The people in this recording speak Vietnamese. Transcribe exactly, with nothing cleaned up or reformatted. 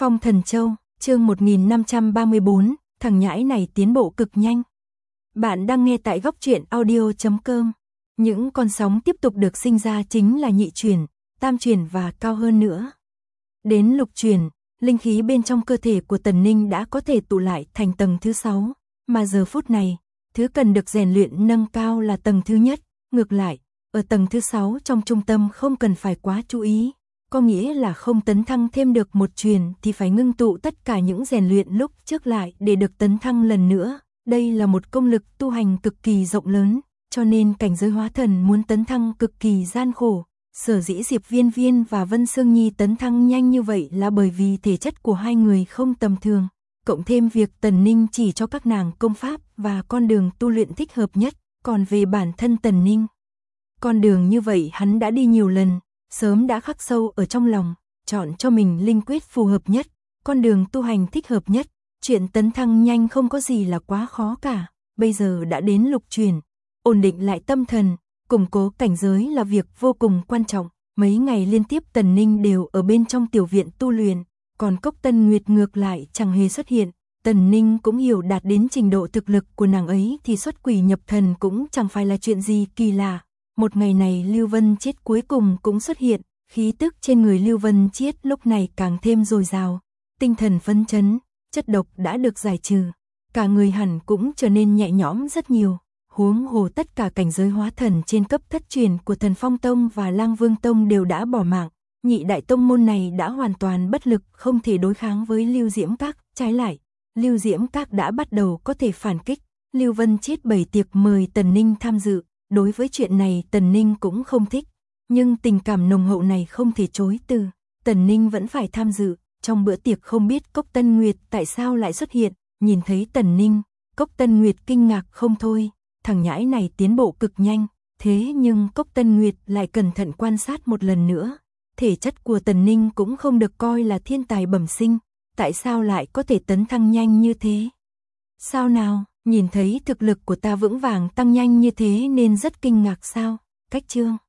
Phong Thần Châu, chương một nghìn năm trăm ba mươi bốn, thằng nhãi này tiến bộ cực nhanh. Bạn đang nghe tại góc truyện audio chấm com. Những con sóng tiếp tục được sinh ra chính là nhị chuyển, tam chuyển và cao hơn nữa. Đến lục chuyển, linh khí bên trong cơ thể của Tần Ninh đã có thể tụ lại thành tầng thứ sáu, mà giờ phút này, thứ cần được rèn luyện nâng cao là tầng thứ nhất, ngược lại, ở tầng thứ sáu trong trung tâm không cần phải quá chú ý. Có nghĩa là không tấn thăng thêm được một truyền thì phải ngưng tụ tất cả những rèn luyện lúc trước lại để được tấn thăng lần nữa. Đây là một công lực tu hành cực kỳ rộng lớn, cho nên cảnh giới hóa thần muốn tấn thăng cực kỳ gian khổ. Sở dĩ Diệp Viên Viên và Vân Sương Nhi tấn thăng nhanh như vậy là bởi vì thể chất của hai người không tầm thường. Cộng thêm việc Tần Ninh chỉ cho các nàng công pháp và con đường tu luyện thích hợp nhất. Còn về bản thân Tần Ninh, con đường như vậy hắn đã đi nhiều lần, sớm đã khắc sâu ở trong lòng, chọn cho mình linh quyết phù hợp nhất, con đường tu hành thích hợp nhất. Chuyện tấn thăng nhanh không có gì là quá khó cả, bây giờ đã đến lục chuyển, ổn định lại tâm thần, củng cố cảnh giới là việc vô cùng quan trọng. Mấy ngày liên tiếp Tần Ninh đều ở bên trong tiểu viện tu luyện, còn Cốc Tân Nguyệt ngược lại chẳng hề xuất hiện. Tần Ninh cũng hiểu đạt đến trình độ thực lực của nàng ấy thì xuất quỷ nhập thần cũng chẳng phải là chuyện gì kỳ lạ. Một ngày này Lưu Vân Chiết cuối cùng cũng xuất hiện, khí tức trên người Lưu Vân Chiết lúc này càng thêm dồi dào, tinh thần phấn chấn, chất độc đã được giải trừ, cả người hẳn cũng trở nên nhẹ nhõm rất nhiều. Huống hồ tất cả cảnh giới hóa thần trên cấp thất truyền của Thần Phong Tông và Lang Vương Tông đều đã bỏ mạng, nhị đại tông môn này đã hoàn toàn bất lực, không thể đối kháng với Lưu Diễm Các. Trái lại, Lưu Diễm Các đã bắt đầu có thể phản kích. Lưu Vân Chiết bày tiệc mời Tần Ninh tham dự. Đối với chuyện này Tần Ninh cũng không thích, nhưng tình cảm nồng hậu này không thể chối từ. Tần Ninh vẫn phải tham dự. Trong bữa tiệc không biết Cốc Tân Nguyệt tại sao lại xuất hiện, nhìn thấy Tần Ninh, Cốc Tân Nguyệt kinh ngạc không thôi. Thằng nhãi này tiến bộ cực nhanh, thế nhưng Cốc Tân Nguyệt lại cẩn thận quan sát một lần nữa. Thể chất của Tần Ninh cũng không được coi là thiên tài bẩm sinh, tại sao lại có thể tấn thăng nhanh như thế? Sao nào? Nhìn thấy thực lực của ta vững vàng tăng nhanh như thế nên rất kinh ngạc sao? Cách chương